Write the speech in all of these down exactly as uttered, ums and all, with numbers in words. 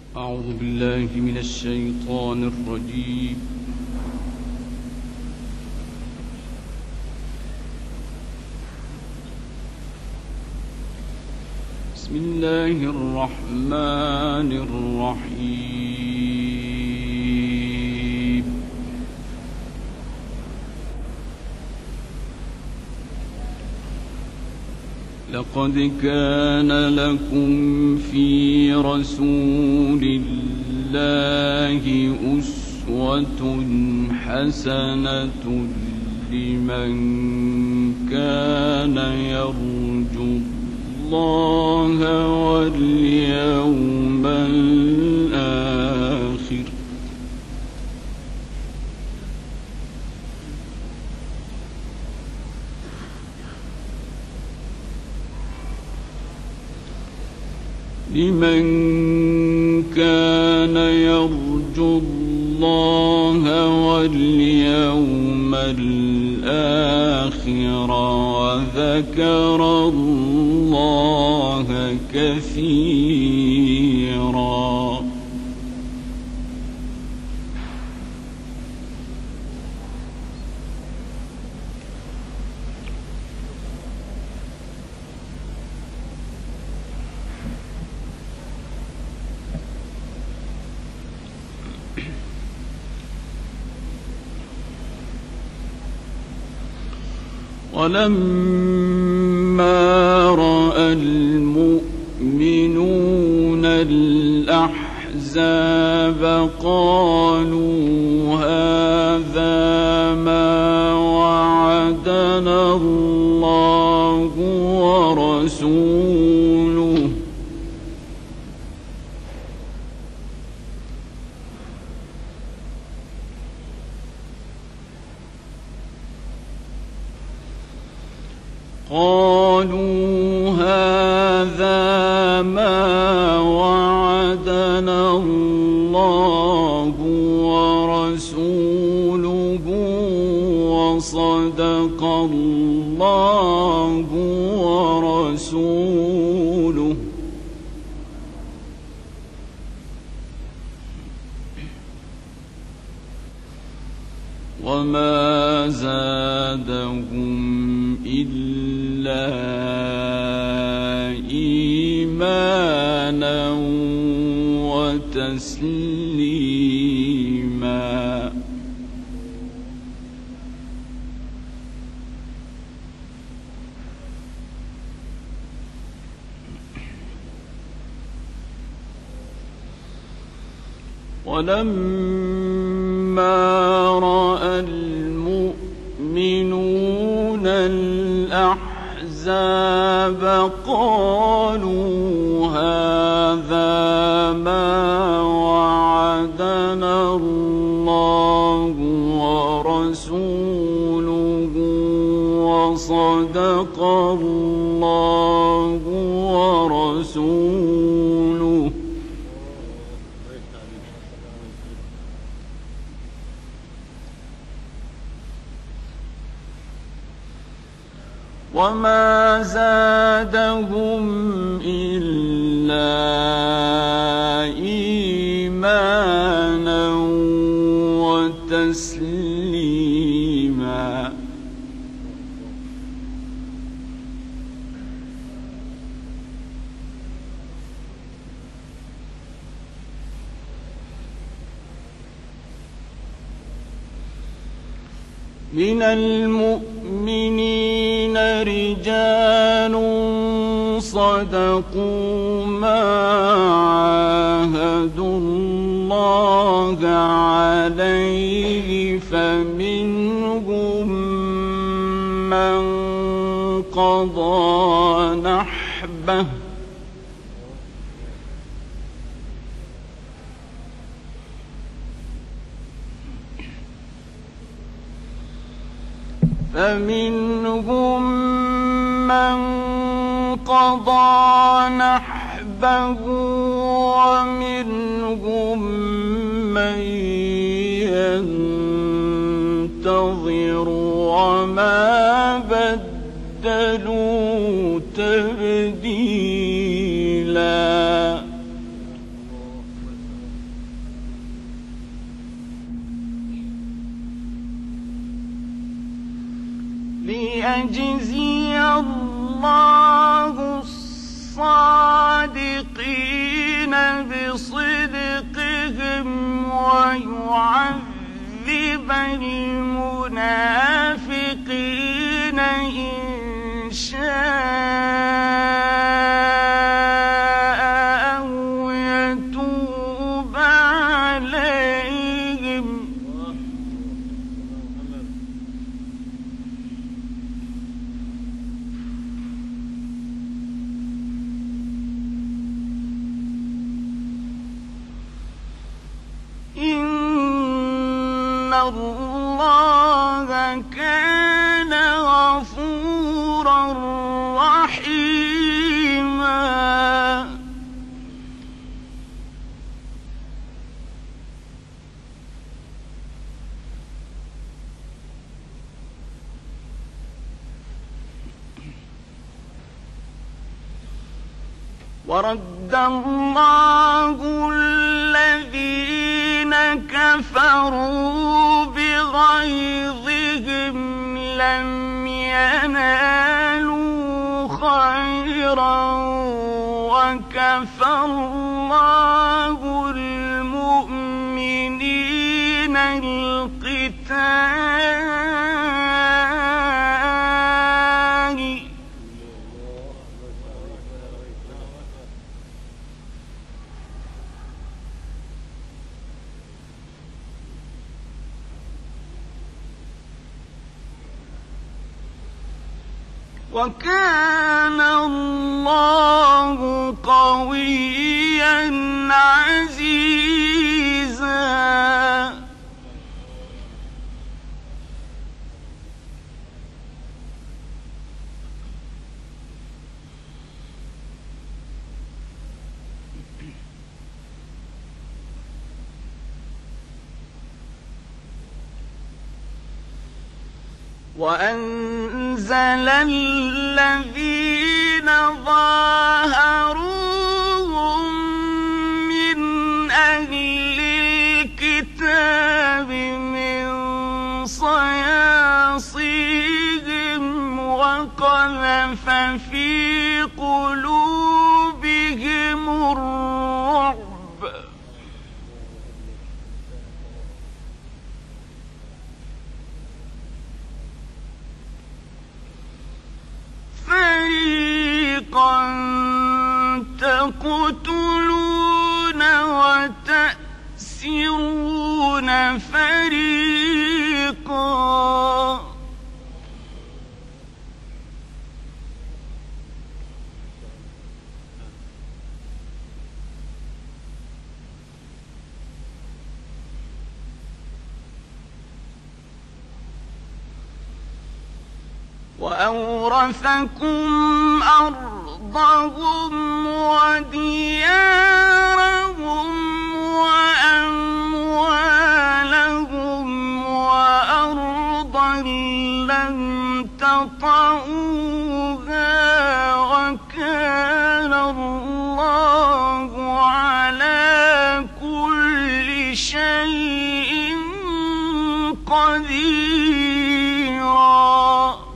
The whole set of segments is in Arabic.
أعوذ بالله من الشيطان الرجيم. بسم الله الرحمن الرحيم. لقد كان لكم في رسول الله أسوة حسنة لمن كان يرجو الله واليوم الآخر لمن كان يرجو الله واليوم الآخر وذكر الله كثيرا. ولما رأى المؤمنون الأحزاب قالوا هذا ما وعدنا الله ورسوله قالوا هذا ما وعدنا الله ورسوله وصدق الله ورسوله وما زادهم إلا إيمانا وتسليما. ولما رأى المؤمنون الأحزاب قالوا هذا ما وعدنا الله ورسوله وصدق الله ورسوله وما زادهم إلا إيمانا وتسليما. من المؤمنين رجال صدقوا ما عاهدوا الله عليه فمنهم من قضى نحبه فمنهم من قضى نحبه ومنهم من ينتظر وما بدلوا تبديلا. اللَّهُ الصَّادِقِينَ بِصِدْقِهِمْ وَيُعَذِّبَ الْمُنَافِقِينَ إِن شَاءَ أَوْ يَتُوبَ عَلَيْهِمْ إِنَّ اللَّهَ كَانَ غَفُورًا رَّحِيمًا. وَرَدَّ اللَّهُ الَّذِينَ كَفَرُوا بِغَيْظِهِمْ لَمْ يَنَالُوا خَيْرًا وَكَفَى اللَّهُ الْمُؤْمِنِينَ الْقِتَالَ وَكَانَ اللَّهُ قَوِيًّا عَزِيزًا. وَأَنزَلَ الَّذِينَ ظَاهَرُوهُم مِّنْ أَهْلِ الْكِتَابِ مِنْ صَيَاصِيهِمْ وَقَذَفَ فِي قُلُوبِهِمُ الرُّعْبَ فَرِيقًا تَقْتُلُونَ وَتَأْسِرُونَ فَرِيقًا وَأَوْرَثَكُمْ أَرْضَهُمْ وَدِيَارَهُمْ وَأَمْوَالَهُمْ وَأَرْضًا لَّمْ تَطَئُوهَا وَكَانَ اللَّهُ عَلَىٰ كُلِّ شَيْءٍ قَدِيرًا.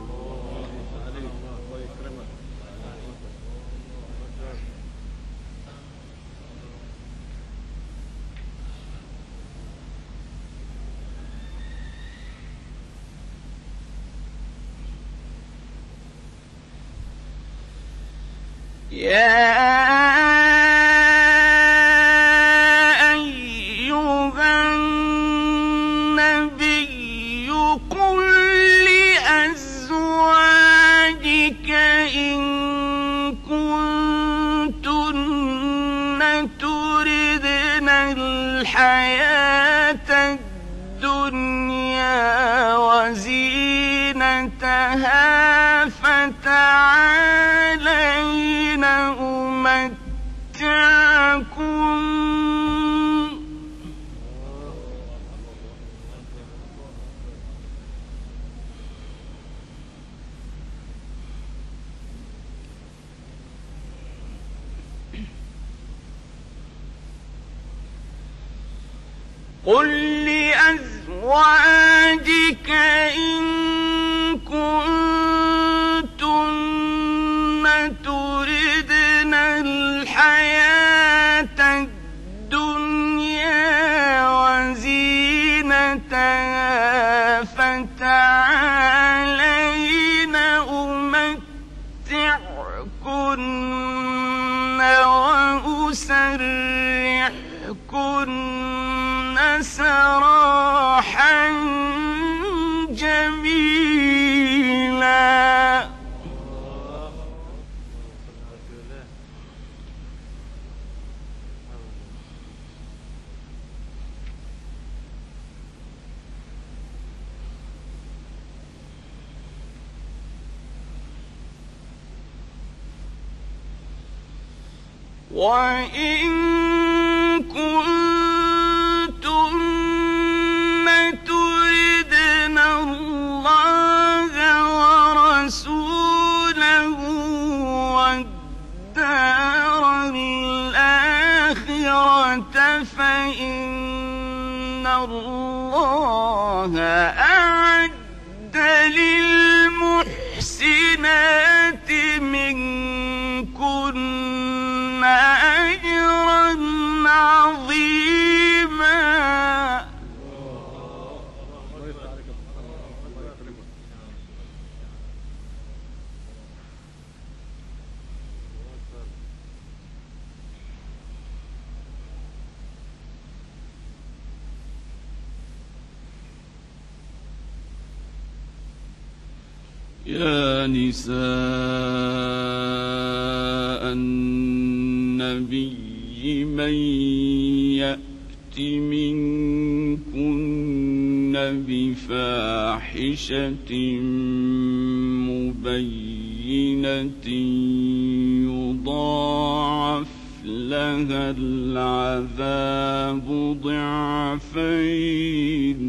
يَا أَيُّهَا النَّبِيُّ قُل لِّأَزْوَاجِكَ إِن كُنتُنَّ تُرِدْنَ الْحَيَاةَ الدُّنْيَا وَزِينَتَهَا فَتَعَالَيْنَ أُمَتِّعْكُمْ قُل لِّأَزْوَاجِكَ إِن كُنتُنَّ يسرحكن سراحا جميلا. وإن كنتن تردن الله ورسوله والدار الآخرة فإن الله أعد للمحسنات منكن أجرا عظيما. يا نساء النبي من يأت منكن بفاحشة مبينة يضاعف لها العذاب ضعفين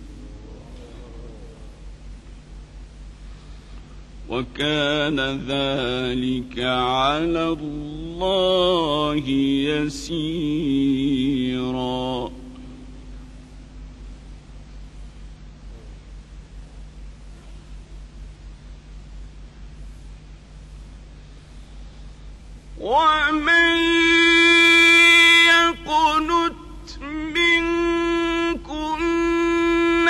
وكان ذلك على الله يسيرا. ومن يقنت منكن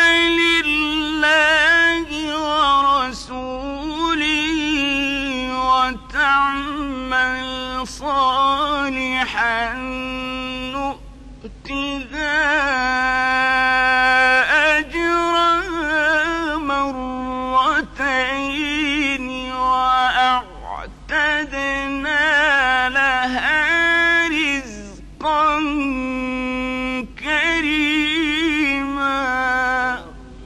لله ورسوله وتعمل صالحا نؤتها أجرها مرتين وأعتدنا لها رزقا كريما.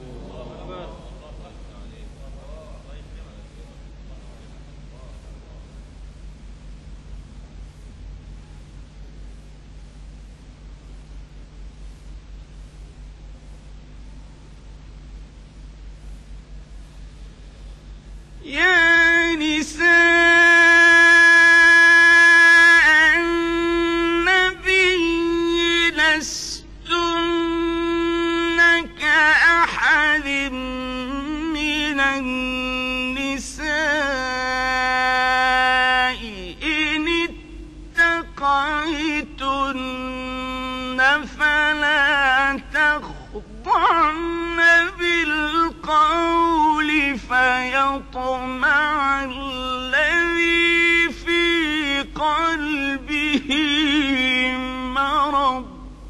يا نساء النبي لستن كأحد من النساء إن اتقيتن فلا تخضعن بالقول فيطمع الذي في قلبه مرض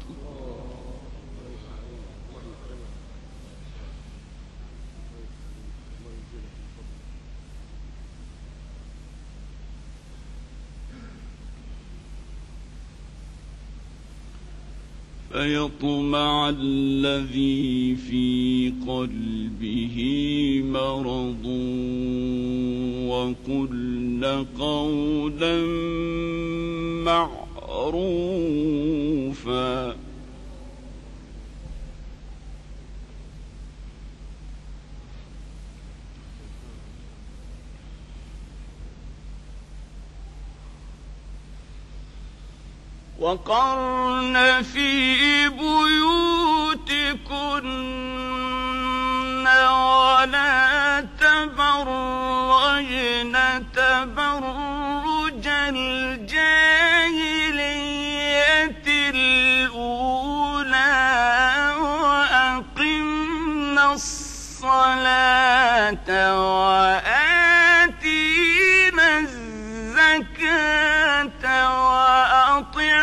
فيطمع الذي في قلبه مرض وقلن قولا معروفا. وقرن في بيوتكن ولا تبرجن تبرج الجاهلية الأولى وأقمنا الصلاة وآتينا الزكاة وأطعنا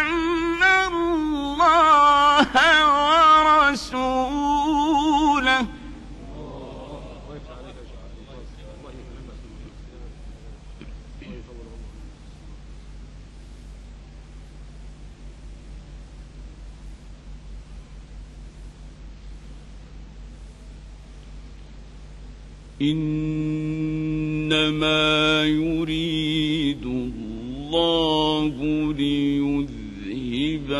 إنما يريد الله ليذهب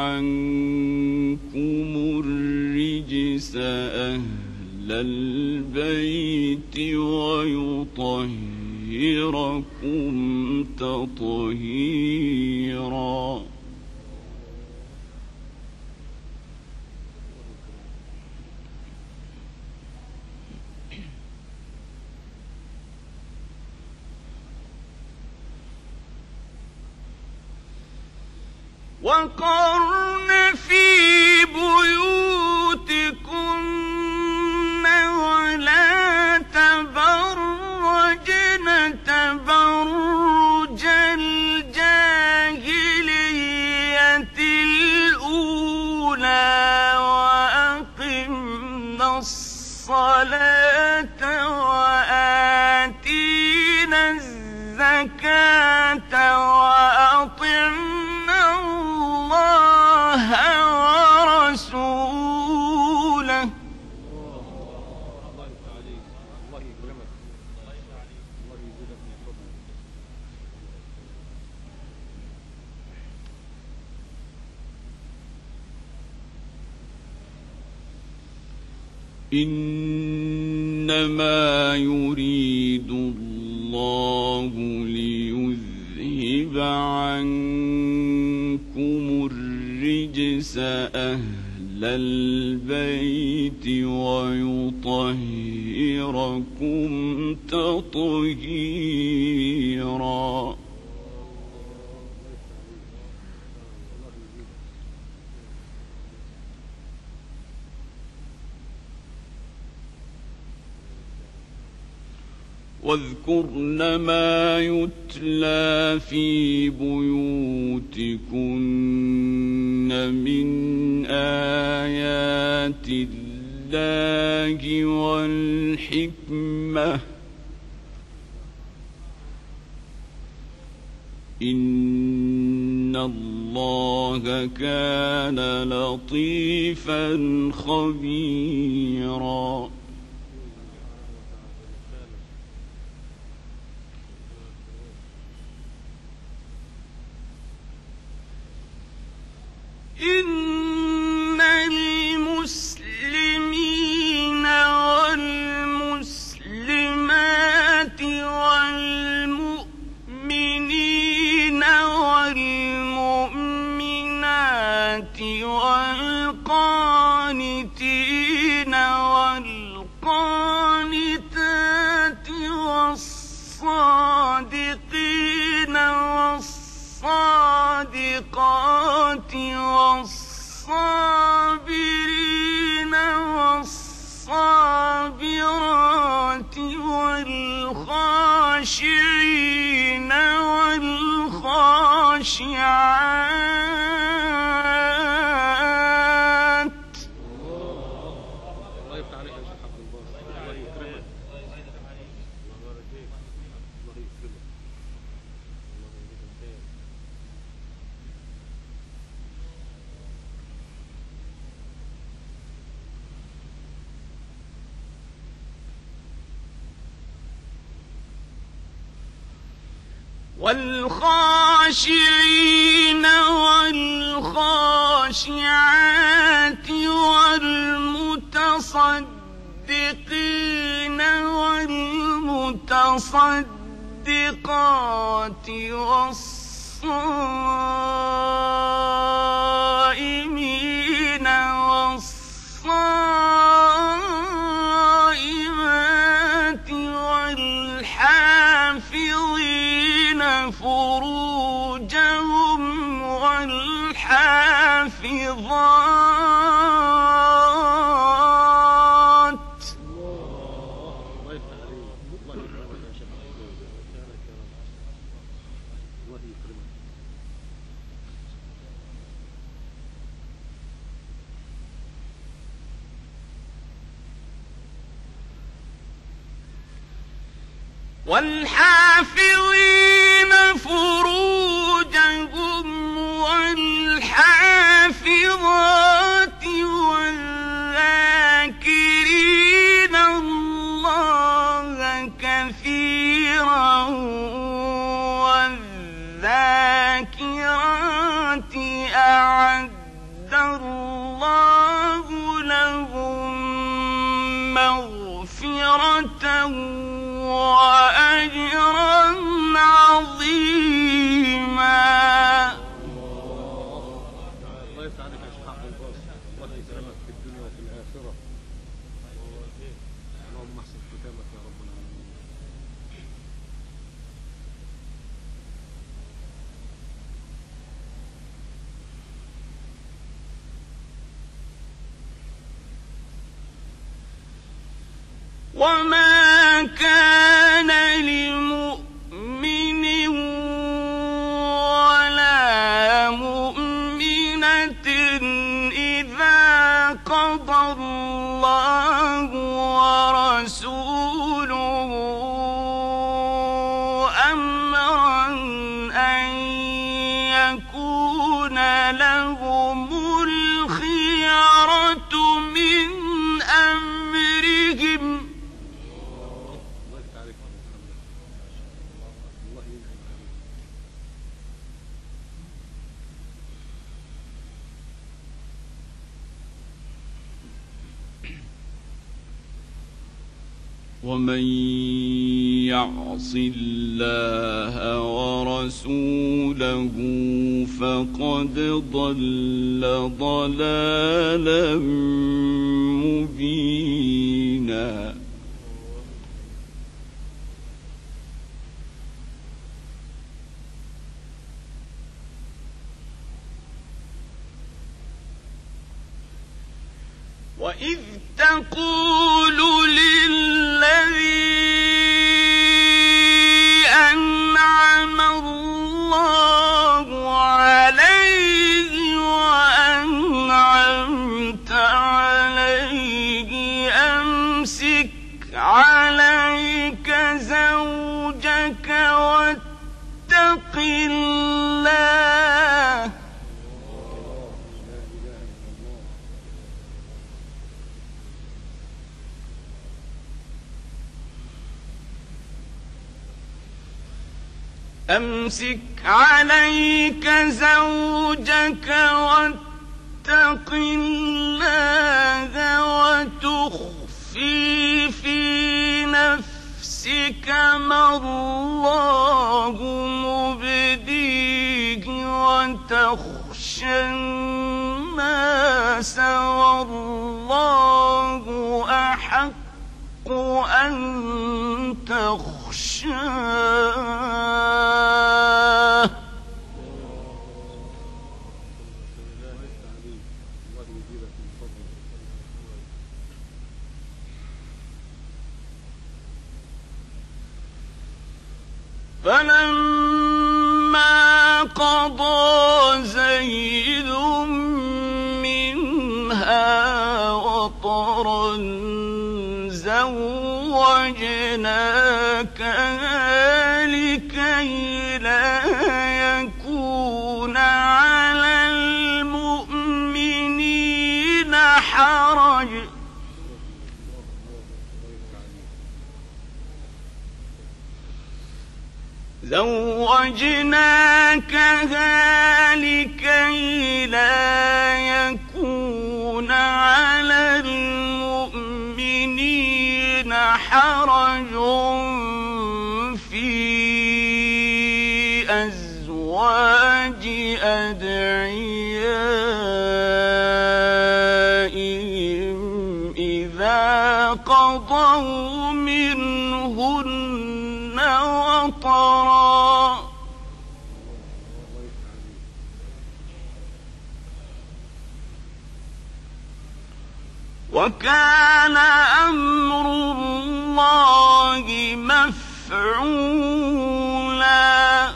عنكم الرجس أهل البيت ويطهركم تطهيرا. وقرن في بيوتكن ولا تبرجن تبرج الجاهلية الأولى وأقمنا الصلاة وآتينا الزكاة وأطعنا الله ورسوله. إنما يريد الله ليذهب عنكم الرجس أهل البيت ويطهركم تطهيرا. واذكرن ما يتلى في بيوتكن من آيات الله والحكمة إن الله كان لطيفا خبيرا. إن المسلمين والمسلمات والمؤمنين والمؤمنات والقانتين والقانتات والصادقين والصادقات والصابرين والصابرات والخاشعين والخاشعات. الله يفتح عليك يا شيخ عبد الباسط. الله يكرمك. والخاشعين والخاشعات والمتصدقين والمتصدقات والصائمين والصائمات والحافظين فروجهم والحافظات. الله يفتح عليك. الله يكرمك يا شيخ. الله يكرمك. والحافظين فروجهم والحافظات والذاكرين الله وأجرا عظيما. الله يفتح عليك يا شيخ حافظ الباص، الله يكرمك في الدنيا وفي الآخرة. اللهم احسن ختامك يا رب العالمين. وما كان لمؤمن ولا مؤمنة إذا قضى الله ورسوله أمرا أن يكون لهم الخيرة من أمرهم. ومن يعص الله ورسوله فقد ضل ضلالا مبينا. وإذ تقول للذي أنعم الله عليه وأنعمت عليه أمسك عليك زوجك واتق الله أمسك عليك زوجك واتق الله وتخفي في نفسك ما الله مبديه وتخشى الناس والله أحق أن تخشاه. فلما قضى زيد منها وطرا زوجناكها لكي لا يكون على المؤمنين حرج زوجناكها لكي لا يكون على المؤمنين حرج في أزواج أدعيائهم إذا قضوا منهن وطرا وكان أمر الله مفعولا.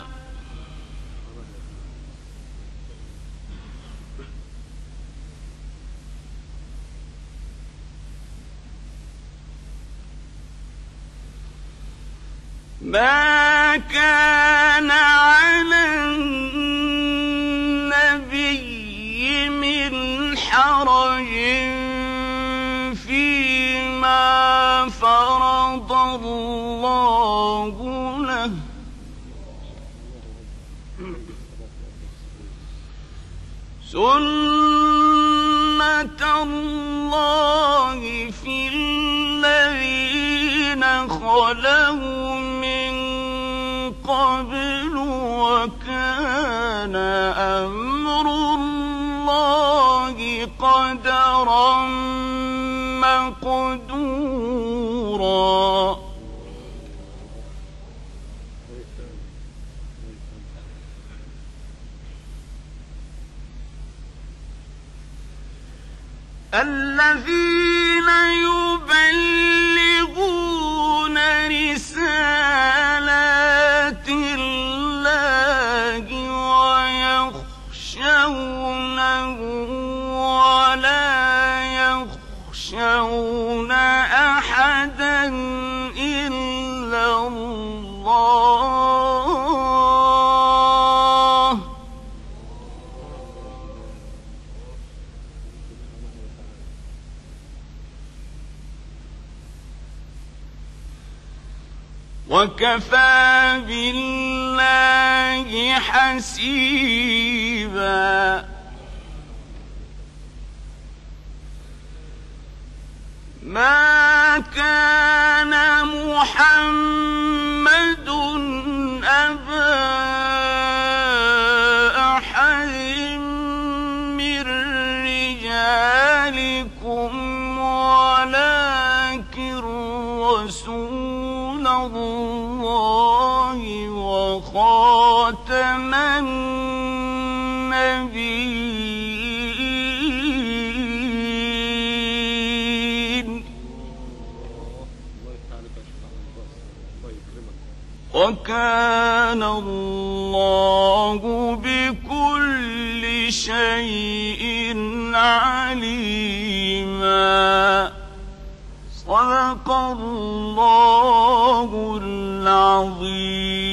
ما كان على النبي من حرج فيما فرض الله له سنة الله في الذين خلقوا له من قبل وكان أمر الله قدرا مقدورا الذين يبلغون رسالات الله ويخشونه ولا يخشون أحدا إلا الله وكفى بالله حسيبا ما كان محمد أبا أحد من رجالكم ولكن رسول الله وخاتم النبيين وكان الله بكل شيء عليما صدق الله العظيم.